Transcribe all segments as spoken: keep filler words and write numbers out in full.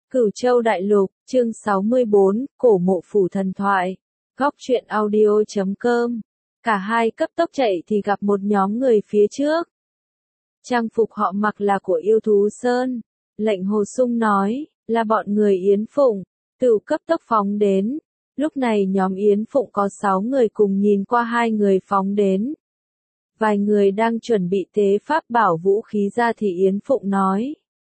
Cửu Châu Đại Lục, chương sáu mươi bốn, Cổ Mộ Phủ Thần Thoại. Góc truyện audio chấm com. Cả hai cấp tốc chạy thì gặp một nhóm người phía trước. Trang phục họ mặc là của yêu thú Sơn. Lệnh Hồ Sung nói, là bọn người Yến Phụng. Tửu cấp tốc phóng đến. Lúc này nhóm Yến Phụng có sáu người cùng nhìn qua hai người phóng đến. Vài người đang chuẩn bị tế pháp bảo vũ khí ra thì Yến Phụng nói.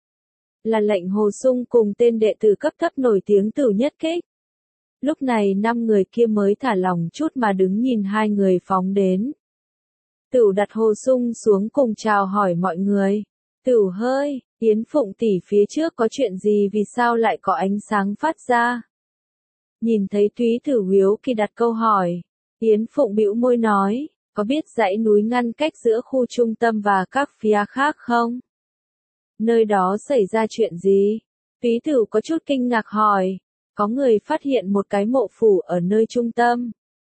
Là lệnh Hồ Sung cùng tên đệ tử cấp thấp nổi tiếng Tửu Nhất Kích. Lúc này năm người kia mới thả lòng chút mà đứng nhìn hai người phóng đến. Tửu đặt Hồ Sung xuống cùng chào hỏi mọi người. Tửu hơi, Yến Phụng tỷ phía trước có chuyện gì vì sao lại có ánh sáng phát ra? Nhìn thấy Túy Thử Hiếu Kỳ đặt câu hỏi. Yến Phụng bĩu môi nói, có biết dãy núi ngăn cách giữa khu trung tâm và các phía khác không? Nơi đó xảy ra chuyện gì? Túy Thử có chút kinh ngạc hỏi. Có người phát hiện một cái mộ phủ ở nơi trung tâm.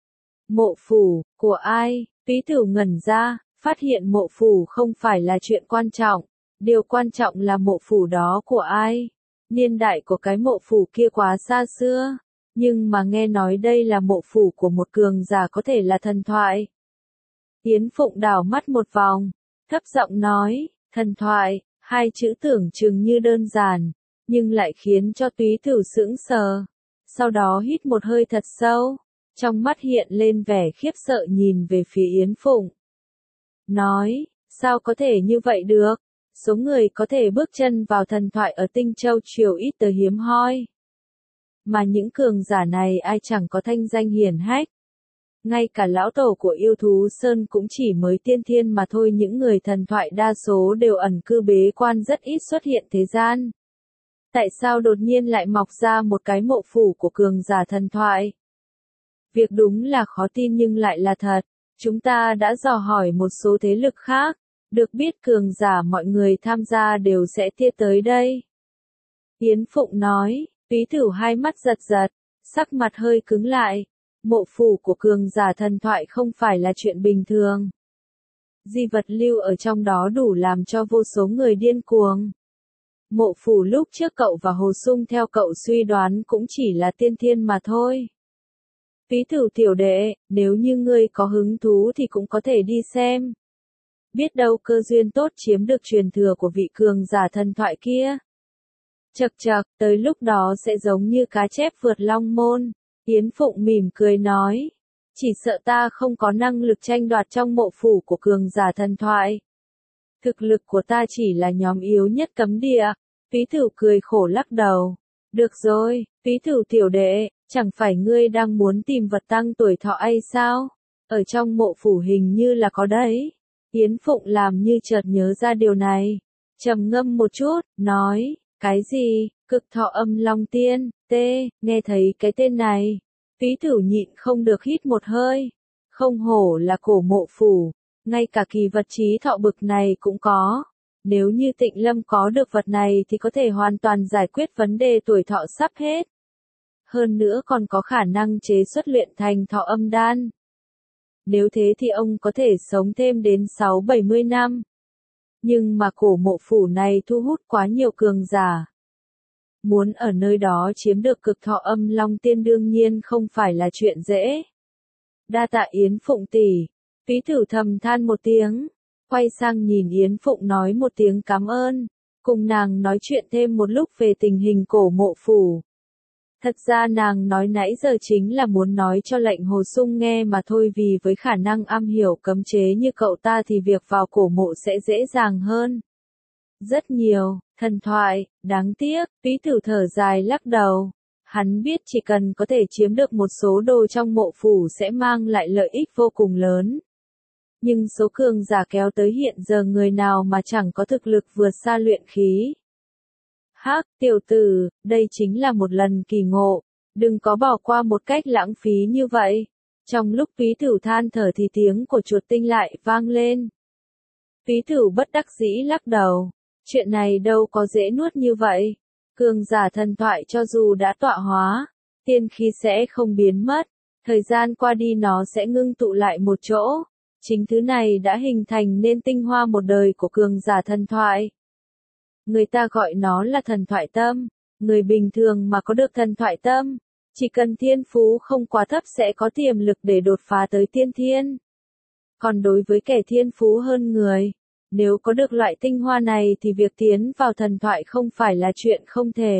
Mộ phủ, của ai? Túy Thử ngẩn ra, phát hiện mộ phủ không phải là chuyện quan trọng. Điều quan trọng là mộ phủ đó của ai? Niên đại của cái mộ phủ kia quá xa xưa. Nhưng mà nghe nói đây là mộ phủ của một cường giả có thể là thần thoại. Yến Phụng đảo mắt một vòng, thấp giọng nói, thần thoại. Hai chữ tưởng chừng như đơn giản, nhưng lại khiến cho Túy Thử sững sờ. Sau đó hít một hơi thật sâu, trong mắt hiện lên vẻ khiếp sợ nhìn về phía Yến Phụng. Nói, sao có thể như vậy được? Số người có thể bước chân vào thần thoại ở Tinh Châu Triều ít tới hiếm hoi. Mà những cường giả này ai chẳng có thanh danh hiển hách. Ngay cả lão tổ của yêu thú Sơn cũng chỉ mới tiên thiên mà thôi, những người thần thoại đa số đều ẩn cư bế quan rất ít xuất hiện thế gian. Tại sao đột nhiên lại mọc ra một cái mộ phủ của cường giả thần thoại? Việc đúng là khó tin nhưng lại là thật. Chúng ta đã dò hỏi một số thế lực khác, được biết cường giả mọi người tham gia đều sẽ tia tới đây. Yến Phụng nói, Túy Thử hai mắt giật giật, sắc mặt hơi cứng lại. Mộ phủ của cường giả thần thoại không phải là chuyện bình thường. Di vật lưu ở trong đó đủ làm cho vô số người điên cuồng. Mộ phủ lúc trước cậu và Hồ Sung theo cậu suy đoán cũng chỉ là tiên thiên mà thôi. Túy Thử tiểu đệ, nếu như ngươi có hứng thú thì cũng có thể đi xem. Biết đâu cơ duyên tốt chiếm được truyền thừa của vị cường giả thần thoại kia. Chậc chậc, tới lúc đó sẽ giống như cá chép vượt long môn. Yến Phụng mỉm cười nói, chỉ sợ ta không có năng lực tranh đoạt trong mộ phủ của cường giả thần thoại. Thực lực của ta chỉ là nhóm yếu nhất cấm địa. Túy Thử cười khổ lắc đầu. Được rồi, Túy Thử tiểu đệ, chẳng phải ngươi đang muốn tìm vật tăng tuổi thọ hay sao? Ở trong mộ phủ hình như là có đấy. Yến Phụng làm như chợt nhớ ra điều này. Trầm ngâm một chút, nói, cái gì? Cực thọ âm long tiên, t, nghe thấy cái tên này. Túy Thử nhịn không được hít một hơi. Không hổ là cổ mộ phủ, ngay cả kỳ vật trí thọ bực này cũng có. Nếu như Tịnh Lâm có được vật này thì có thể hoàn toàn giải quyết vấn đề tuổi thọ sắp hết. Hơn nữa còn có khả năng chế xuất luyện thành thọ âm đan. Nếu thế thì ông có thể sống thêm đến sáu bảy mươi năm. Nhưng mà cổ mộ phủ này thu hút quá nhiều cường giả. Muốn ở nơi đó chiếm được cực thọ âm long tiên đương nhiên không phải là chuyện dễ. Đa tạ Yến Phụng tỷ. Túy Thử thầm than một tiếng, quay sang nhìn Yến Phụng nói một tiếng cảm ơn, cùng nàng nói chuyện thêm một lúc về tình hình cổ mộ phủ. Thật ra nàng nói nãy giờ chính là muốn nói cho lệnh Hồ Sung nghe mà thôi, vì với khả năng am hiểu cấm chế như cậu ta thì việc vào cổ mộ sẽ dễ dàng hơn. Rất nhiều, thần thoại, đáng tiếc, Túy Thử thở dài lắc đầu. Hắn biết chỉ cần có thể chiếm được một số đồ trong mộ phủ sẽ mang lại lợi ích vô cùng lớn. Nhưng số cường giả kéo tới hiện giờ người nào mà chẳng có thực lực vượt xa luyện khí. Hắc, tiểu tử, đây chính là một lần kỳ ngộ, đừng có bỏ qua một cách lãng phí như vậy. Trong lúc Túy Thử than thở thì tiếng của chuột tinh lại vang lên. Túy Thử bất đắc dĩ lắc đầu. Chuyện này đâu có dễ nuốt như vậy. Cường giả thần thoại cho dù đã tọa hóa, tiên khí sẽ không biến mất. Thời gian qua đi nó sẽ ngưng tụ lại một chỗ. Chính thứ này đã hình thành nên tinh hoa một đời của cường giả thần thoại. Người ta gọi nó là thần thoại tâm. Người bình thường mà có được thần thoại tâm, chỉ cần thiên phú không quá thấp sẽ có tiềm lực để đột phá tới tiên thiên. Còn đối với kẻ thiên phú hơn người, nếu có được loại tinh hoa này thì việc tiến vào thần thoại không phải là chuyện không thể.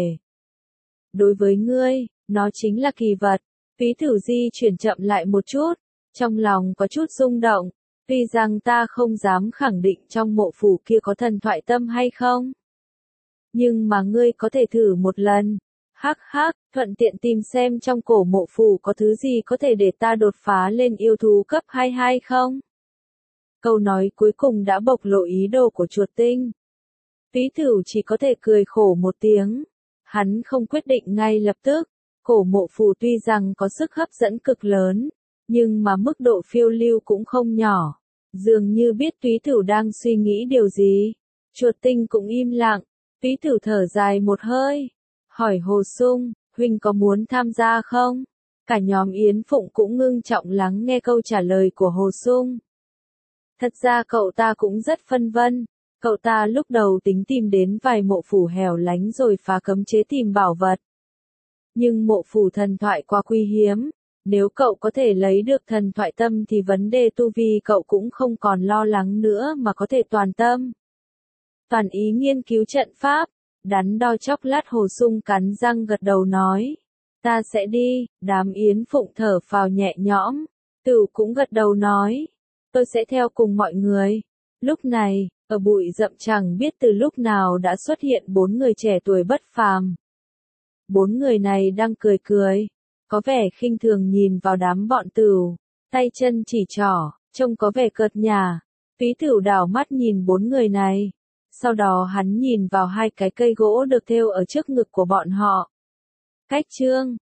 Đối với ngươi, nó chính là kỳ vật. Phí Thử di chuyển chậm lại một chút, trong lòng có chút rung động, tuy rằng ta không dám khẳng định trong mộ phủ kia có thần thoại tâm hay không. Nhưng mà ngươi có thể thử một lần. Hắc hắc, thuận tiện tìm xem trong cổ mộ phủ có thứ gì có thể để ta đột phá lên yêu thú cấp hai mươi hai không? Câu nói cuối cùng đã bộc lộ ý đồ của chuột tinh. Phí Thử chỉ có thể cười khổ một tiếng. Hắn không quyết định ngay lập tức. Cổ mộ phủ tuy rằng có sức hấp dẫn cực lớn, nhưng mà mức độ phiêu lưu cũng không nhỏ. Dường như biết Phí Thử đang suy nghĩ điều gì. Chuột tinh cũng im lặng. Phí Thử thở dài một hơi. Hỏi Hồ Sung, huynh có muốn tham gia không? Cả nhóm Yến Phụng cũng ngưng trọng lắng nghe câu trả lời của Hồ Sung. Thật ra cậu ta cũng rất phân vân. Cậu ta lúc đầu tính tìm đến vài mộ phủ hẻo lánh rồi phá cấm chế tìm bảo vật. Nhưng mộ phủ thần thoại quá quý hiếm. Nếu cậu có thể lấy được thần thoại tâm thì vấn đề tu vi cậu cũng không còn lo lắng nữa mà có thể toàn tâm. Toàn ý nghiên cứu trận pháp. Đắn đo chốc lát Hồ Sung cắn răng gật đầu nói. Ta sẽ đi, đám Yến Phụng thở phào nhẹ nhõm. Tửu cũng gật đầu nói. Tôi sẽ theo cùng mọi người. Lúc này, ở bụi rậm chẳng biết từ lúc nào đã xuất hiện bốn người trẻ tuổi bất phàm. Bốn người này đang cười cười. Có vẻ khinh thường nhìn vào đám bọn Tửu. Tay chân chỉ trỏ, trông có vẻ cợt nhả. Phí Tửu đảo mắt nhìn bốn người này. Sau đó hắn nhìn vào hai cái cây gỗ được thêu ở trước ngực của bọn họ. Cách chương